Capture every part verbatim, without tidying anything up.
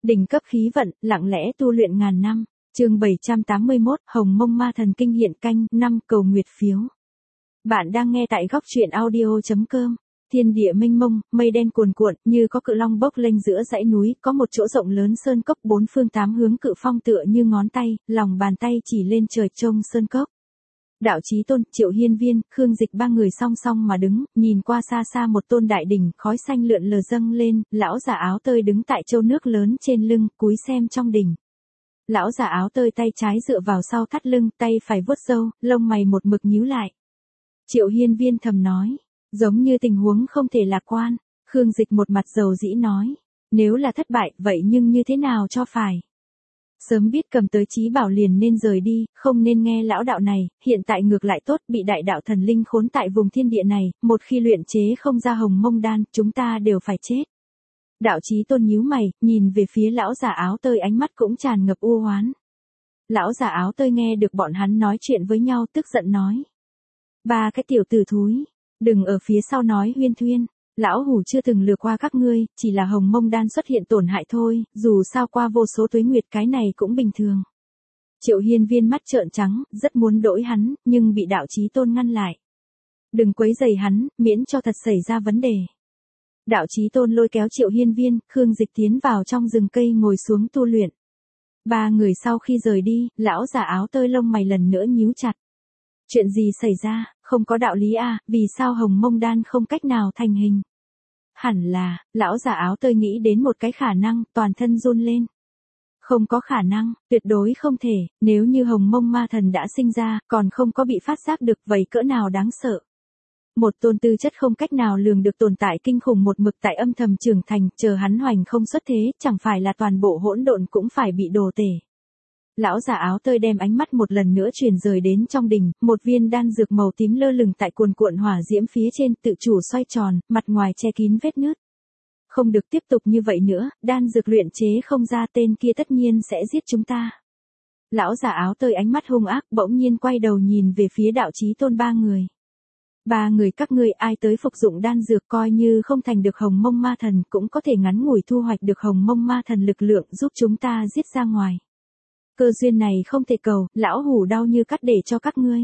Đỉnh cấp khí vận, lặng lẽ tu luyện ngàn năm. Chương bảy trăm tám mươi mốt, Hồng Mông Ma Thần Kinh hiện canh năm cầu nguyệt phiếu. Bạn đang nghe tại góc truyện audio chấm com. Thiên địa mênh mông, mây đen cuồn cuộn, như có cự long bốc lên giữa dãy núi, có một chỗ rộng lớn sơn cốc, bốn phương tám hướng cự phong tựa như ngón tay, lòng bàn tay chỉ lên trời trông sơn cốc. Đạo Chí Tôn, Triệu Hiên Viên, Khương Dịch ba người song song mà đứng, nhìn qua xa xa một tôn đại đỉnh, khói xanh lượn lờ dâng lên, lão già áo tơi đứng tại châu nước lớn trên lưng, cúi xem trong đỉnh. Lão già áo tơi tay trái dựa vào sau thắt lưng, tay phải vuốt râu, lông mày một mực nhíu lại. Triệu Hiên Viên thầm nói, giống như tình huống không thể lạc quan. Khương Dịch một mặt dầu dĩ nói, nếu là thất bại, vậy nhưng như thế nào cho phải? Sớm biết cầm tới chí bảo liền nên rời đi, không nên nghe lão đạo này, hiện tại ngược lại tốt, bị đại đạo thần linh khốn tại vùng thiên địa này, một khi luyện chế không ra Hồng Mông đan, chúng ta đều phải chết. Đạo Chí Tôn nhíu mày, nhìn về phía lão già áo tơi, ánh mắt cũng tràn ngập u hoán. Lão già áo tơi nghe được bọn hắn nói chuyện với nhau, tức giận nói, ba cái tiểu tử thúi, đừng ở phía sau nói huyên thuyên. Lão hủ chưa từng lừa qua các ngươi, chỉ là Hồng Mông đan xuất hiện tổn hại thôi, dù sao qua vô số tuế nguyệt cái này cũng bình thường. Triệu Hiên Viên mắt trợn trắng, rất muốn đỗi hắn, nhưng bị Đạo Chí Tôn ngăn lại. Đừng quấy rầy hắn, miễn cho thật xảy ra vấn đề. Đạo Chí Tôn lôi kéo Triệu Hiên Viên, Khương Dịch tiến vào trong rừng cây ngồi xuống tu luyện. Ba người sau khi rời đi, lão già áo tơi lông mày lần nữa nhíu chặt. Chuyện gì xảy ra, không có đạo lý à, vì sao Hồng Mông đan không cách nào thành hình? Hẳn là, lão già áo tơi nghĩ đến một cái khả năng, toàn thân run lên. Không có khả năng, tuyệt đối không thể, nếu như Hồng Mông ma thần đã sinh ra, còn không có bị phát giác được, vậy cỡ nào đáng sợ. Một tôn tư chất không cách nào lường được tồn tại kinh khủng một mực tại âm thầm trưởng thành, chờ hắn hoành không xuất thế, chẳng phải là toàn bộ hỗn độn cũng phải bị đồ tể. Lão già áo tơi đem ánh mắt một lần nữa chuyển rời đến trong đỉnh, một viên đan dược màu tím lơ lửng tại cuồn cuộn hỏa diễm phía trên, tự chủ xoay tròn, mặt ngoài che kín vết nứt. Không được tiếp tục như vậy nữa, đan dược luyện chế không ra, tên kia tất nhiên sẽ giết chúng ta. Lão già áo tơi ánh mắt hung ác, bỗng nhiên quay đầu nhìn về phía Đạo Chí Tôn ba người. Ba người các ngươi ai tới phục dụng đan dược, coi như không thành được Hồng Mông ma thần, cũng có thể ngắn ngủi thu hoạch được Hồng Mông ma thần lực lượng giúp chúng ta giết ra ngoài. Cơ duyên này không thể cầu, lão hủ đau như cắt để cho các ngươi.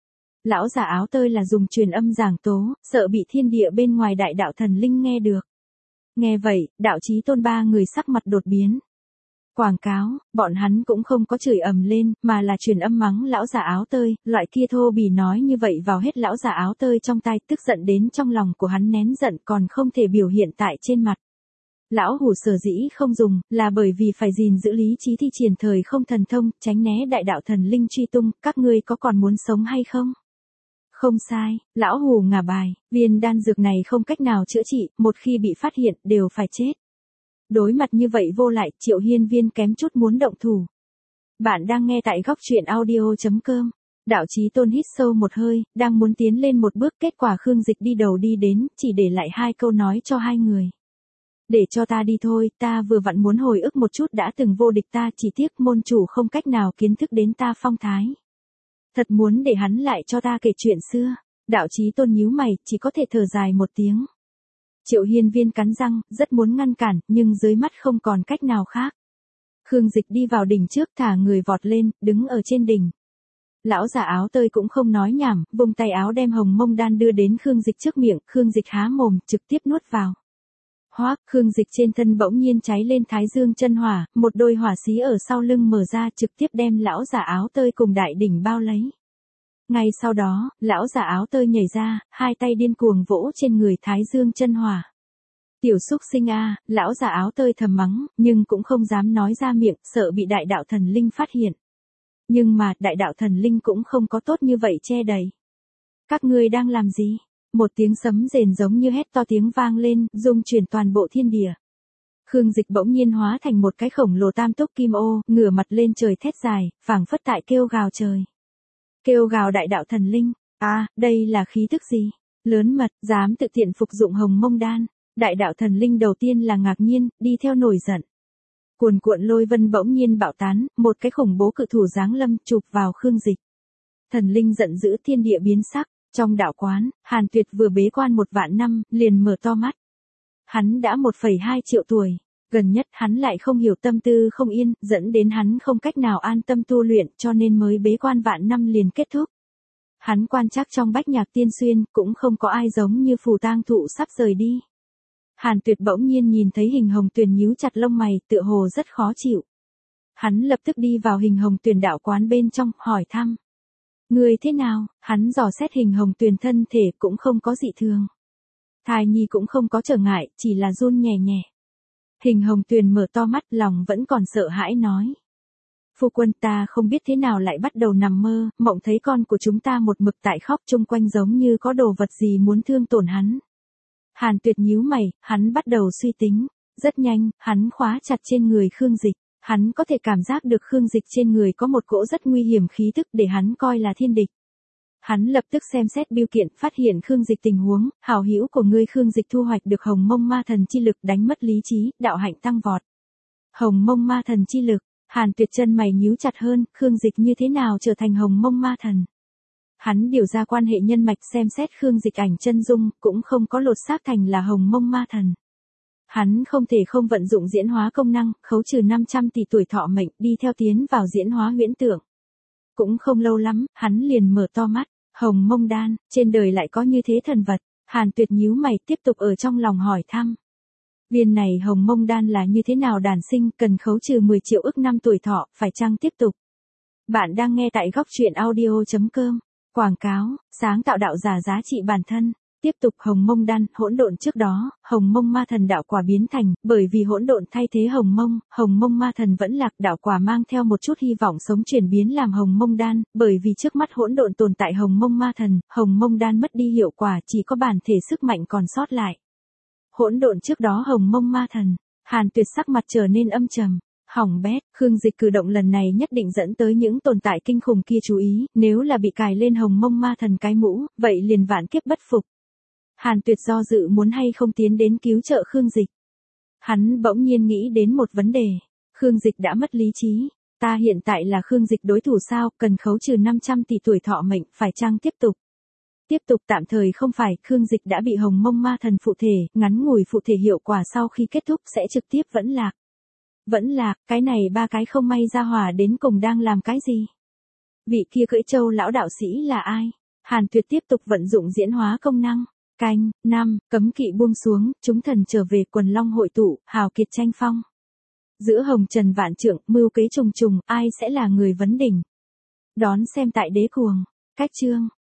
Lão già áo tơi là dùng truyền âm giảng tố, sợ bị thiên địa bên ngoài đại đạo thần linh nghe được. Nghe vậy, Đạo Chí Tôn ba người sắc mặt đột biến. Quảng cáo, bọn hắn cũng không có chửi ầm lên, mà là truyền âm mắng lão già áo tơi, loại kia thô bỉ nói như vậy vào hết lão già áo tơi trong tai, tức giận đến trong lòng của hắn nén giận còn không thể biểu hiện tại trên mặt. Lão hủ sở dĩ không dùng, là bởi vì phải gìn giữ lý trí thi triển thời không thần thông, tránh né đại đạo thần linh truy tung, các ngươi có còn muốn sống hay không? Không sai, lão hủ ngả bài, viên đan dược này không cách nào chữa trị, một khi bị phát hiện, đều phải chết. Đối mặt như vậy vô lại, Triệu Hiên Viên kém chút muốn động thủ. Bạn đang nghe tại góc truyện audio chấm com. Đạo Chí Tôn hít sâu một hơi, đang muốn tiến lên một bước, kết quả Khương Dịch đi đầu đi đến, chỉ để lại hai câu nói cho hai người. Để cho ta đi thôi, ta vừa vặn muốn hồi ức một chút đã từng vô địch ta, chỉ tiếc môn chủ không cách nào kiến thức đến ta phong thái. Thật muốn để hắn lại cho ta kể chuyện xưa. Đạo Chí Tôn nhíu mày, chỉ có thể thở dài một tiếng. Triệu Hiên Viên cắn răng, rất muốn ngăn cản, nhưng dưới mắt không còn cách nào khác. Khương Dịch đi vào đỉnh trước, thả người vọt lên, đứng ở trên đỉnh. Lão già áo tơi cũng không nói nhảm, vùng tay áo đem Hồng Mông đan đưa đến Khương Dịch trước miệng, Khương Dịch há mồm, trực tiếp nuốt vào. Hoác, Khương Dịch trên thân bỗng nhiên cháy lên thái dương chân hỏa, một đôi hỏa xí ở sau lưng mở ra, trực tiếp đem lão già áo tơi cùng đại đỉnh bao lấy. Ngay sau đó, lão già áo tơi nhảy ra, hai tay điên cuồng vỗ trên người thái dương chân hỏa. Tiểu xúc sinh a, lão già áo tơi thầm mắng, nhưng cũng không dám nói ra miệng, sợ bị đại đạo thần linh phát hiện. Nhưng mà, đại đạo thần linh cũng không có tốt như vậy che đậy. Các ngươi đang làm gì? Một tiếng sấm rền giống như hét to tiếng vang lên, rung chuyển toàn bộ thiên địa. Khương Dịch bỗng nhiên hóa thành một cái khổng lồ tam túc kim ô, ngửa mặt lên trời thét dài, phảng phất tại kêu gào trời. Kêu gào đại đạo thần linh, à, đây là khí tức gì? Lớn mật, dám tự tiện phục dụng Hồng Mông đan. Đại đạo thần linh đầu tiên là ngạc nhiên, đi theo nổi giận. Cuồn cuộn lôi vân bỗng nhiên bạo tán, một cái khủng bố cự thủ giáng lâm chụp vào Khương Dịch. Thần linh giận dữ, thiên địa biến sắc. Trong đạo quán, Hàn Tuyệt vừa bế quan một vạn năm, liền mở to mắt. Hắn đã một phẩy hai triệu tuổi. Gần nhất hắn lại không hiểu tâm tư không yên, dẫn đến hắn không cách nào an tâm tu luyện cho nên mới bế quan vạn năm liền kết thúc. Hắn quan trắc trong bách nhạc tiên xuyên, cũng không có ai giống như phù tang thụ sắp rời đi. Hàn Tuyệt bỗng nhiên nhìn thấy Hình Hồng Tuyền nhíu chặt lông mày, tựa hồ rất khó chịu. Hắn lập tức đi vào Hình Hồng Tuyền đạo quán bên trong, hỏi thăm. Người thế nào? Hắn dò xét Hình Hồng Tuyền thân thể cũng không có dị thường. Thai nhi cũng không có trở ngại, chỉ là run nhẹ nhẹ. Hình Hồng Tuyền mở to mắt, lòng vẫn còn sợ hãi nói. Phu quân, ta không biết thế nào lại bắt đầu nằm mơ, mộng thấy con của chúng ta một mực tại khóc, chung quanh giống như có đồ vật gì muốn thương tổn hắn. Hàn Tuyệt nhíu mày, hắn bắt đầu suy tính. Rất nhanh, hắn khóa chặt trên người Khương Dịch. Hắn có thể cảm giác được Khương Dịch trên người có một cỗ rất nguy hiểm khí tức để hắn coi là thiên địch. Hắn lập tức xem xét bưu kiện, phát hiện Khương Dịch tình huống, hảo hữu của ngươi Khương Dịch thu hoạch được Hồng Mông Ma Thần chi lực, đánh mất lý trí, đạo hạnh tăng vọt. Hồng Mông Ma Thần chi lực, Hàn Tuyệt chân mày nhíu chặt hơn, Khương Dịch như thế nào trở thành Hồng Mông Ma Thần? Hắn điều ra quan hệ nhân mạch xem xét Khương Dịch ảnh chân dung, cũng không có lột xác thành là Hồng Mông Ma Thần. Hắn không thể không vận dụng diễn hóa công năng, khấu trừ năm trăm tỷ tuổi thọ mệnh, đi theo tiến vào diễn hóa huyễn tượng. Cũng không lâu lắm, hắn liền mở to mắt, Hồng Mông đan, trên đời lại có như thế thần vật. Hàn Tuyệt nhíu mày, tiếp tục ở trong lòng hỏi thăm. Viên này Hồng Mông đan là như thế nào đản sinh, cần khấu trừ mười triệu ức năm tuổi thọ, phải chăng tiếp tục? Bạn đang nghe tại góc truyện audio chấm com. Quảng cáo, sáng tạo đạo giả giá trị bản thân. Tiếp tục Hồng Mông đan, hỗn độn trước đó, Hồng Mông Ma Thần đạo quả biến thành, bởi vì hỗn độn thay thế Hồng Mông, Hồng Mông Ma Thần vẫn lạc, đạo quả mang theo một chút hy vọng sống chuyển biến làm Hồng Mông đan, bởi vì trước mắt hỗn độn tồn tại Hồng Mông Ma Thần, Hồng Mông đan mất đi hiệu quả, chỉ có bản thể sức mạnh còn sót lại. Hỗn độn trước đó Hồng Mông Ma Thần, Hàn Tuyệt sắc mặt trở nên âm trầm. Hỏng bét, Khương Dịch cử động lần này nhất định dẫn tới những tồn tại kinh khủng kia chú ý, nếu là bị cài lên Hồng Mông Ma Thần cái mũ, vậy liền vạn kiếp bất phục. Hàn Tuyệt do dự muốn hay không tiến đến cứu trợ Khương Dịch. Hắn bỗng nhiên nghĩ đến một vấn đề. Khương Dịch đã mất lý trí. Ta hiện tại là Khương Dịch đối thủ sao, cần khấu trừ năm trăm tỷ tuổi thọ mệnh, phải chăng tiếp tục? Tiếp tục tạm thời không phải, Khương Dịch đã bị Hồng Mông Ma Thần phụ thể, ngắn ngủi phụ thể hiệu quả sau khi kết thúc sẽ trực tiếp vẫn lạc. Vẫn lạc, cái này ba cái không may ra hỏa đến cùng đang làm cái gì? Vị kia cưỡi châu lão đạo sĩ là ai? Hàn Tuyệt tiếp tục vận dụng diễn hóa công năng. Canh, năm, cấm kỵ buông xuống, chúng thần trở về, quần long hội tụ, hào kiệt tranh phong. Giữa hồng trần vạn trượng, mưu kế trùng trùng, ai sẽ là người vấn đỉnh? Đón xem tại Đế Cuồng. Cách chương.